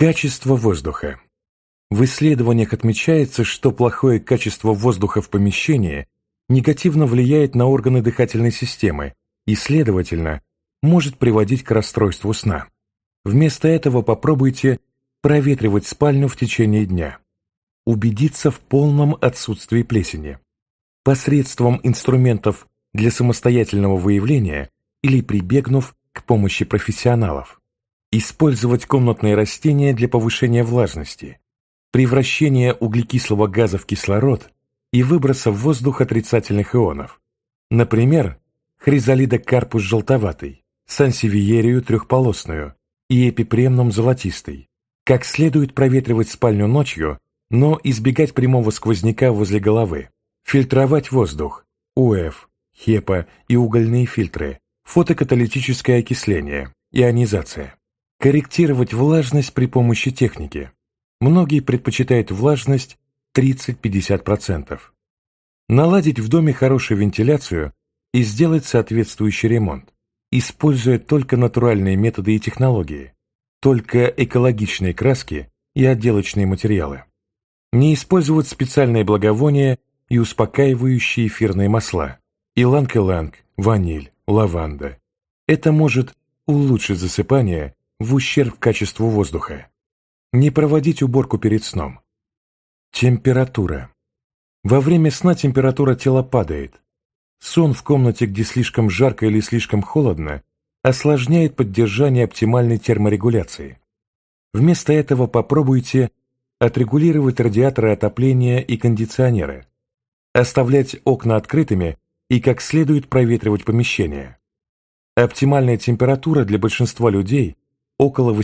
Качество воздуха. В исследованиях отмечается, что плохое качество воздуха в помещении негативно влияет на органы дыхательной системы и, следовательно, может приводить к расстройству сна. Вместо этого попробуйте проветривать спальню в течение дня. Убедиться в полном отсутствии плесени. Посредством инструментов для самостоятельного выявления или прибегнув к помощи профессионалов. Использовать комнатные растения для повышения влажности, превращения углекислого газа в кислород и выброса в воздух отрицательных ионов. Например, хризалида карпус желтоватый, сансевиерию трехполосную и эпипремнум золотистый. Как следует проветривать спальню ночью, но избегать прямого сквозняка возле головы. Фильтровать воздух, УФ, HEPA и угольные фильтры, фотокаталитическое окисление, ионизация. Корректировать влажность при помощи техники. Многие предпочитают влажность 30-50%. Наладить в доме хорошую вентиляцию и сделать соответствующий ремонт, используя только натуральные методы и технологии, только экологичные краски и отделочные материалы. Не использовать специальные благовония и успокаивающие эфирные масла, иланг-иланг, ваниль, лаванда. Это может улучшить засыпание в ущерб качеству воздуха. Не проводить уборку перед сном. Температура. Во время сна температура тела падает. Сон в комнате, где слишком жарко или слишком холодно, осложняет поддержание оптимальной терморегуляции. Вместо этого попробуйте отрегулировать радиаторы отопления и кондиционеры, оставлять окна открытыми и как следует проветривать помещение. Оптимальная температура для большинства людей около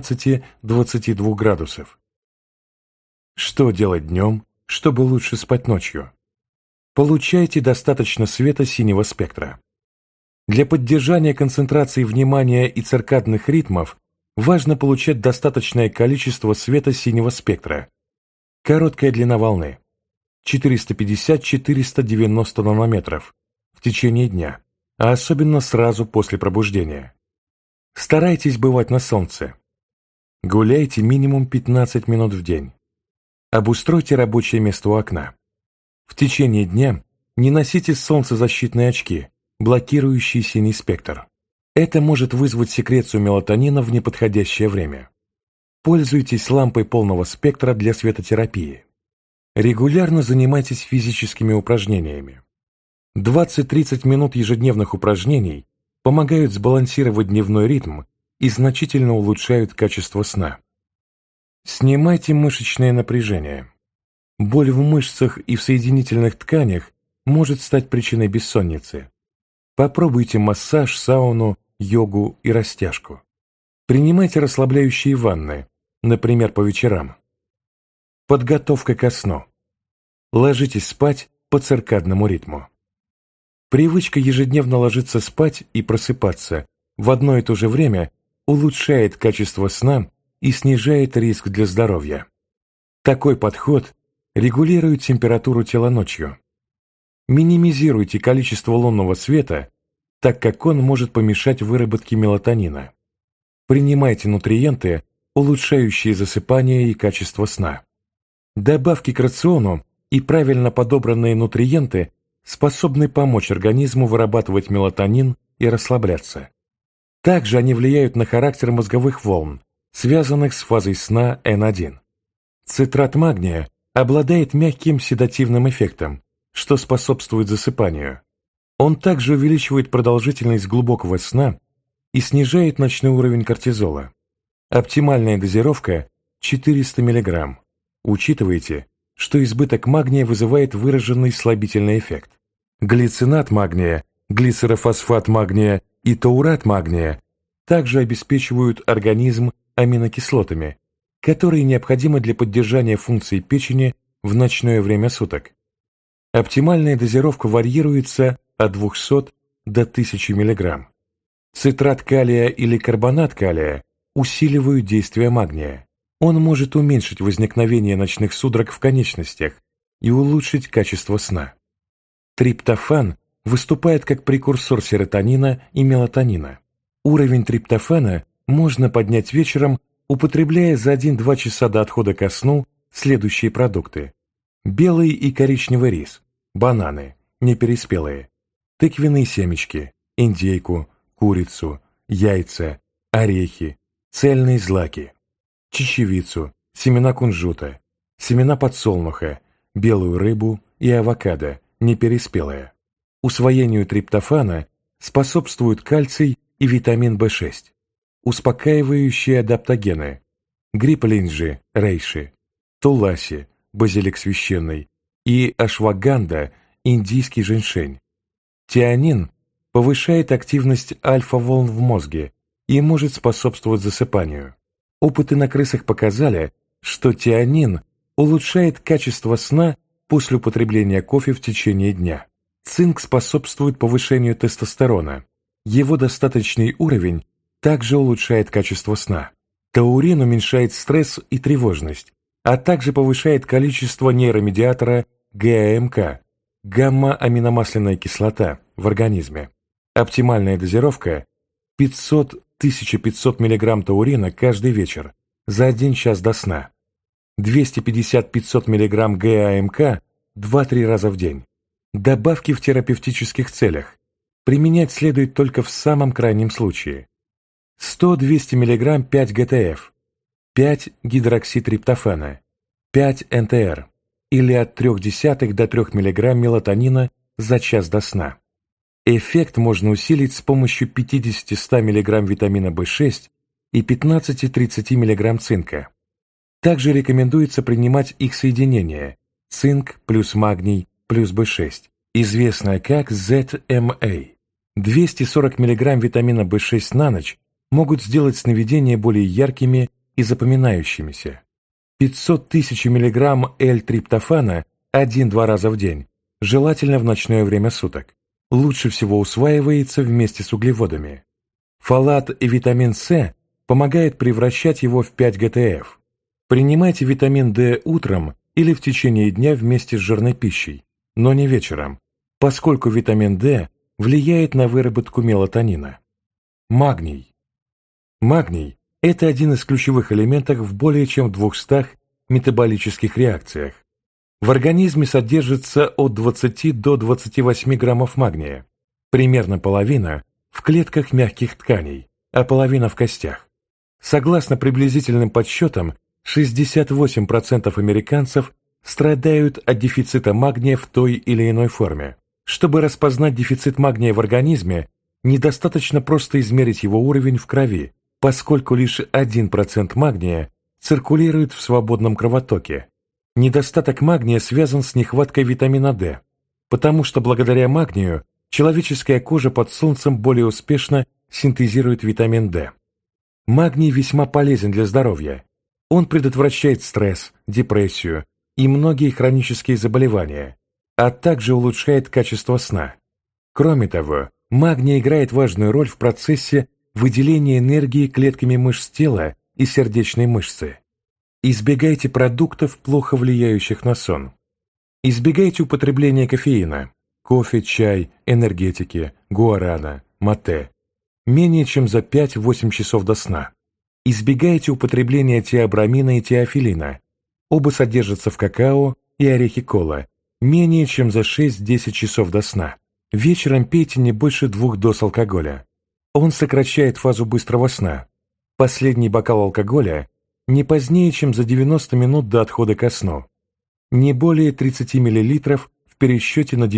18-22 градусов. Что делать днем, чтобы лучше спать ночью? Получайте достаточно света синего спектра. Для поддержания концентрации внимания и циркадных ритмов важно получать достаточное количество света синего спектра. Короткая длина волны 450-490 нанометров в течение дня, а особенно сразу после пробуждения. Старайтесь бывать на солнце. Гуляйте минимум 15 минут в день. Обустройте рабочее место у окна. В течение дня не носите солнцезащитные очки, блокирующие синий спектр. Это может вызвать секрецию мелатонина в неподходящее время. Пользуйтесь лампой полного спектра для светотерапии. Регулярно занимайтесь физическими упражнениями. 20-30 минут ежедневных упражнений помогают сбалансировать дневной ритм и значительно улучшают качество сна. Снимайте мышечное напряжение. Боль в мышцах и в соединительных тканях может стать причиной бессонницы. Попробуйте массаж, сауну, йогу и растяжку. Принимайте расслабляющие ванны, например, по вечерам. Подготовка ко сну. Ложитесь спать по циркадному ритму. Привычка ежедневно ложиться спать и просыпаться в одно и то же время улучшает качество сна и снижает риск для здоровья. Такой подход регулирует температуру тела ночью. Минимизируйте количество лунного света, так как он может помешать выработке мелатонина. Принимайте нутриенты, улучшающие засыпание и качество сна. Добавки к рациону и правильно подобранные нутриенты способны помочь организму вырабатывать мелатонин и расслабляться. Также они влияют на характер мозговых волн, связанных с фазой сна N1. Цитрат магния обладает мягким седативным эффектом, что способствует засыпанию. Он также увеличивает продолжительность глубокого сна и снижает ночной уровень кортизола. Оптимальная дозировка 400 мг. Учитывайте, что избыток магния вызывает выраженный слабительный эффект. Глицинат магния, глицерофосфат магния и таурат магния также обеспечивают организм аминокислотами, которые необходимы для поддержания функций печени в ночное время суток. Оптимальная дозировка варьируется от 200 до 1000 мг. Цитрат калия или карбонат калия усиливают действие магния. Он может уменьшить возникновение ночных судорог в конечностях и улучшить качество сна. Триптофан выступает как прекурсор серотонина и мелатонина. Уровень триптофана можно поднять вечером употребляя за 1-2 часа до отхода ко сну следующие продукты: белый и коричневый рис, бананы, непереспелые, тыквенные семечки, индейку, курицу, яйца, орехи, цельные злаки, чечевицу, семена кунжута, семена подсолнуха, белую рыбу и авокадо, непереспелое. Усвоению триптофана способствуют кальций и витамин В6, успокаивающие адаптогены, грипплинджи, рейши, туласи, базилик священный, и ашваганда, индийский женьшень. Тианин повышает активность альфа-волн в мозге и может способствовать засыпанию. Опыты на крысах показали, что тианин улучшает качество сна после употребления кофе в течение дня. Цинк способствует повышению тестостерона. Его достаточный уровень также улучшает качество сна. Таурин уменьшает стресс и тревожность, а также повышает количество нейромедиатора ГАМК, гамма-аминомасляная кислота, в организме. Оптимальная дозировка – 500-1500 мг таурина каждый вечер за 1 час до сна, 250-500 мг ГАМК 2-3 раза в день. Добавки в терапевтических целях применять следует только в самом крайнем случае. 100-200 мг 5 ГТФ, 5 гидрокситриптофана, 5 НТР или от 0,3 до 3 мг мелатонина за час до сна. Эффект можно усилить с помощью 50-100 мг витамина В6 и 15-30 мг цинка. Также рекомендуется принимать их соединение цинк плюс магний плюс В6, известное как ZMA. 240 мг витамина В6 на ночь могут сделать сновидения более яркими и запоминающимися. 500 тысяч мг L-триптофана 1-2 раза в день, желательно в ночное время суток. Лучше всего усваивается вместе с углеводами. Фолат и витамин С помогают превращать его в 5 ГТФ. Принимайте витамин D утром или в течение дня вместе с жирной пищей, но не вечером, поскольку витамин D влияет на выработку мелатонина. Магний. Магний – это один из ключевых элементов в более чем 200 метаболических реакциях. В организме содержится от 20 до 28 граммов магния, примерно половина в клетках мягких тканей, а половина в костях. Согласно приблизительным подсчетам, 68% американцев страдают от дефицита магния в той или иной форме. Чтобы распознать дефицит магния в организме, недостаточно просто измерить его уровень в крови, поскольку лишь 1% магния циркулирует в свободном кровотоке. Недостаток магния связан с нехваткой витамина D, потому что благодаря магнию человеческая кожа под солнцем более успешно синтезирует витамин D. Магний весьма полезен для здоровья. Он предотвращает стресс, депрессию и многие хронические заболевания, а также улучшает качество сна. Кроме того, магний играет важную роль в процессе выделения энергии клетками мышц тела и сердечной мышцы. Избегайте продуктов, плохо влияющих на сон. Избегайте употребления кофеина, кофе, чай, энергетики, гуарана, мате, менее чем за 5-8 часов до сна. Избегайте употребления теобрамина и теофилина. Оба содержатся в какао и орехе кола, менее чем за 6-10 часов до сна. Вечером пейте не больше 2 доз алкоголя. Он сокращает фазу быстрого сна. Последний бокал алкоголя не позднее, чем за 90 минут до отхода ко сну. Не более 30 мл в пересчете на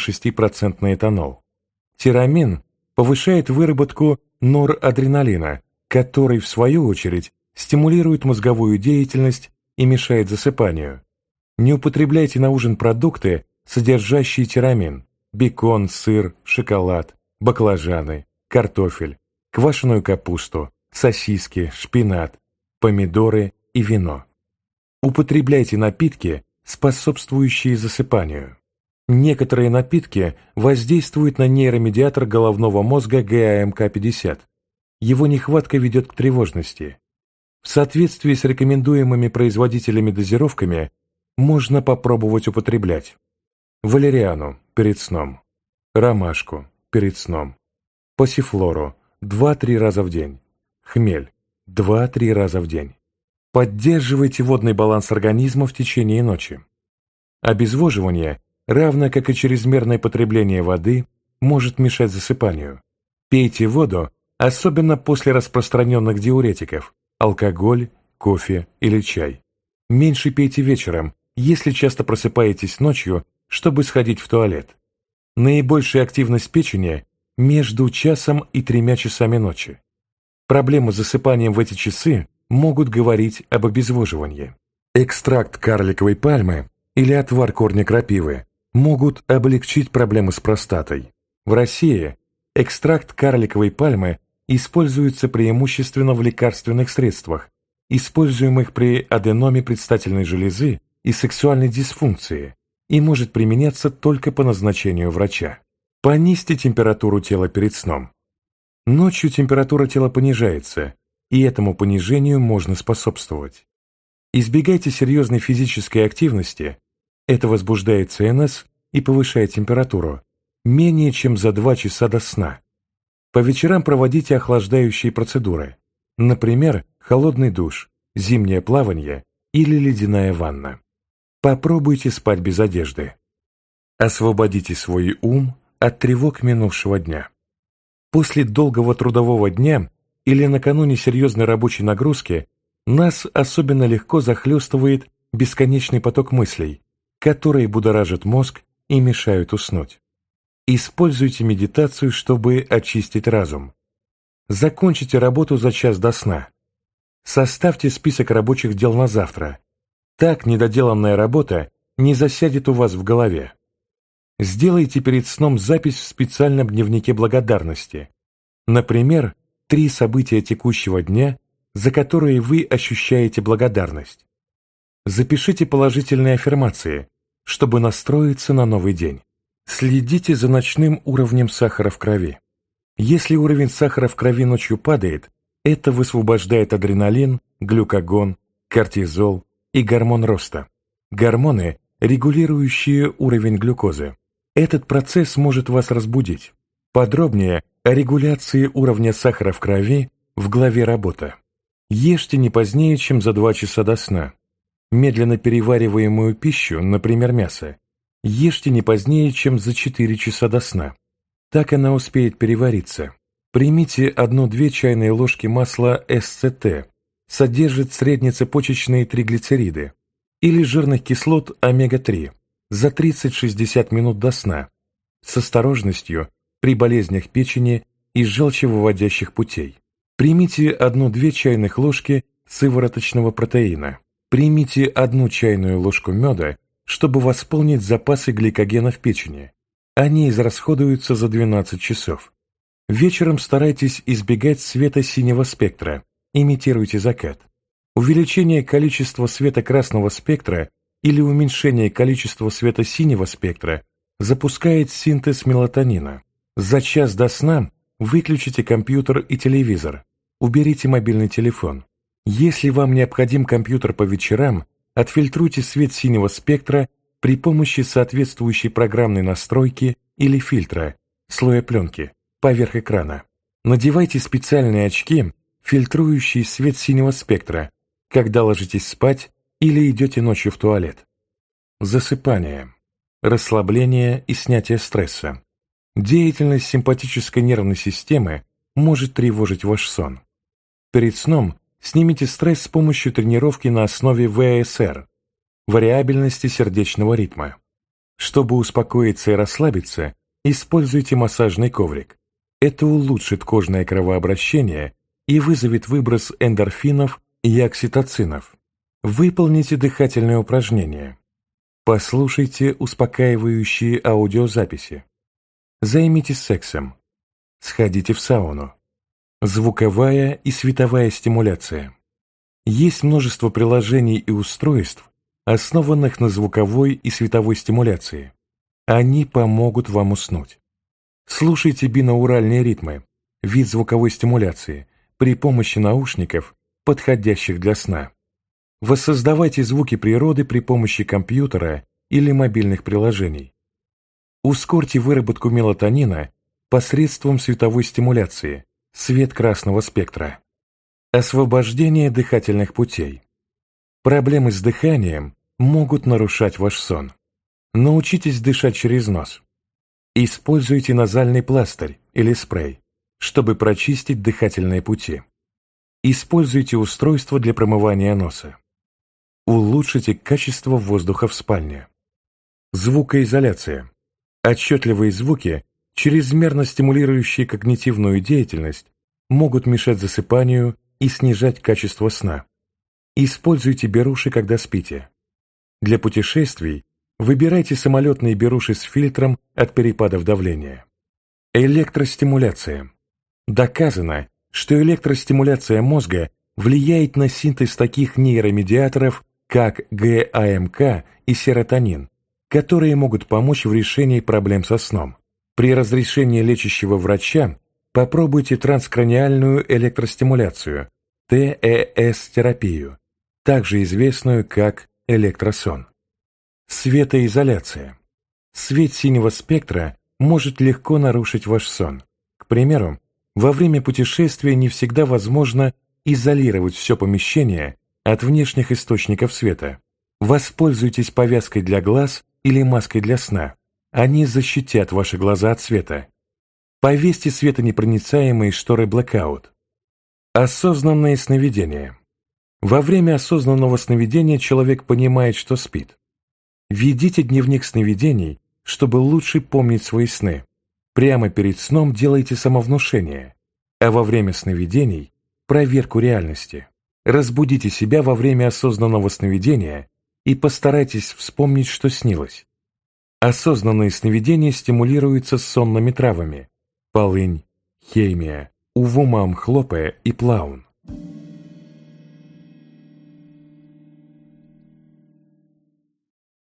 96% этанол. Тирамин повышает выработку норадреналина, который, в свою очередь, стимулирует мозговую деятельность и мешает засыпанию. Не употребляйте на ужин продукты, содержащие тирамин: бекон, сыр, шоколад, баклажаны, картофель, квашеную капусту, сосиски, шпинат, помидоры и вино. Употребляйте напитки, способствующие засыпанию. Некоторые напитки воздействуют на нейромедиатор головного мозга ГАМК-50. Его нехватка ведет к тревожности. В соответствии с рекомендуемыми производителями дозировками можно попробовать употреблять валериану перед сном, ромашку перед сном, пассифлору 2-3 раза в день, хмель 2-3 раза в день. Поддерживайте водный баланс организма в течение ночи. Обезвоживание, равно как и чрезмерное потребление воды, может мешать засыпанию. Пейте воду, особенно после распространенных диуретиков – алкоголь, кофе или чай. Меньше пейте вечером, если часто просыпаетесь ночью, чтобы сходить в туалет. Наибольшая активность печени между часом и 3 часами ночи. Проблемы с засыпанием в эти часы могут говорить об обезвоживании. Экстракт карликовой пальмы или отвар корня крапивы могут облегчить проблемы с простатой. В России экстракт карликовой пальмы используется преимущественно в лекарственных средствах, используемых при аденоме предстательной железы и сексуальной дисфункции, и может применяться только по назначению врача. Понизьте температуру тела перед сном. Ночью температура тела понижается, и этому понижению можно способствовать. Избегайте серьезной физической активности, это возбуждает ЦНС и повышает температуру, менее чем за 2 часа до сна. По вечерам проводите охлаждающие процедуры, например, холодный душ, зимнее плавание или ледяная ванна. Попробуйте спать без одежды. Освободите свой ум от тревог минувшего дня. После долгого трудового дня или накануне серьезной рабочей нагрузки нас особенно легко захлестывает бесконечный поток мыслей, которые будоражат мозг и мешают уснуть. Используйте медитацию, чтобы очистить разум. Закончите работу за час до сна. Составьте список рабочих дел на завтра. Так недоделанная работа не засядет у вас в голове. Сделайте перед сном запись в специальном дневнике благодарности. Например, 3 события текущего дня, за которые вы ощущаете благодарность. Запишите положительные аффирмации, чтобы настроиться на новый день. Следите за ночным уровнем сахара в крови. Если уровень сахара в крови ночью падает, это высвобождает адреналин, глюкагон, кортизол и гормон роста. Гормоны, регулирующие уровень глюкозы. Этот процесс может вас разбудить. Подробнее о регуляции уровня сахара в крови в главе «Работа». Ешьте не позднее, чем за 2 часа до сна. Медленно перевариваемую пищу, например, мясо, ешьте не позднее, чем за 4 часа до сна. Так она успеет перевариться. Примите 1-2 чайные ложки масла СЦТ, содержит среднецепочечные триглицериды, или жирных кислот омега-3 за 30-60 минут до сна, с осторожностью при болезнях печени и желчевыводящих путей. Примите 1-2 чайных ложки сывороточного протеина. Примите 1 чайную ложку меда, чтобы восполнить запасы гликогена в печени. Они израсходуются за 12 часов. Вечером старайтесь избегать света синего спектра, имитируйте закат. Увеличение количества света красного спектра или уменьшение количества света синего спектра запускает синтез мелатонина. За час до сна выключите компьютер и телевизор, уберите мобильный телефон. Если вам необходим компьютер по вечерам, отфильтруйте свет синего спектра при помощи соответствующей программной настройки или фильтра, слоя пленки, поверх экрана. Надевайте специальные очки, фильтрующие свет синего спектра, когда ложитесь спать или идете ночью в туалет. Засыпание, расслабление и снятие стресса. Деятельность симпатической нервной системы может тревожить ваш сон. Перед сном снимите стресс с помощью тренировки на основе ВСР, вариабельности сердечного ритма. Чтобы успокоиться и расслабиться, используйте массажный коврик. Это улучшит кожное кровообращение и вызовет выброс эндорфинов и окситоцинов. Выполните дыхательные упражнения. Послушайте успокаивающие аудиозаписи. Займитесь сексом. Сходите в сауну. Звуковая и световая стимуляция. Есть множество приложений и устройств, основанных на звуковой и световой стимуляции. Они помогут вам уснуть. Слушайте бинауральные ритмы, вид звуковой стимуляции, при помощи наушников, подходящих для сна. Воссоздавайте звуки природы при помощи компьютера или мобильных приложений. Ускорьте выработку мелатонина посредством световой стимуляции, свет красного спектра. Освобождение дыхательных путей. Проблемы с дыханием могут нарушать ваш сон. Научитесь дышать через нос. Используйте назальный пластырь или спрей, чтобы прочистить дыхательные пути. Используйте устройство для промывания носа. Улучшите качество воздуха в спальне. Звукоизоляция. Отчетливые звуки, чрезмерно стимулирующие когнитивную деятельность, могут мешать засыпанию и снижать качество сна. Используйте беруши, когда спите. Для путешествий выбирайте самолетные беруши с фильтром от перепадов давления. Электростимуляция. Доказано, что электростимуляция мозга влияет на синтез таких нейромедиаторов, как ГАМК и серотонин, которые могут помочь в решении проблем со сном. При разрешении лечащего врача попробуйте транскраниальную электростимуляцию, ТЭС-терапию, также известную как электросон. Светоизоляция. Свет синего спектра может легко нарушить ваш сон. К примеру, во время путешествия не всегда возможно изолировать все помещение от внешних источников света. Воспользуйтесь повязкой для глаз или маской для сна. Они защитят ваши глаза от света. Повесьте светонепроницаемые шторы blackout. Осознанные сновидения. Во время осознанного сновидения человек понимает, что спит. Ведите дневник сновидений, чтобы лучше помнить свои сны. Прямо перед сном делайте самовнушение, а во время сновидений – проверку реальности. Разбудите себя во время осознанного сновидения и постарайтесь вспомнить, что снилось. Осознанные сновидения стимулируются сонными травами – полынь, хеймия, увумам хлопая и плаун.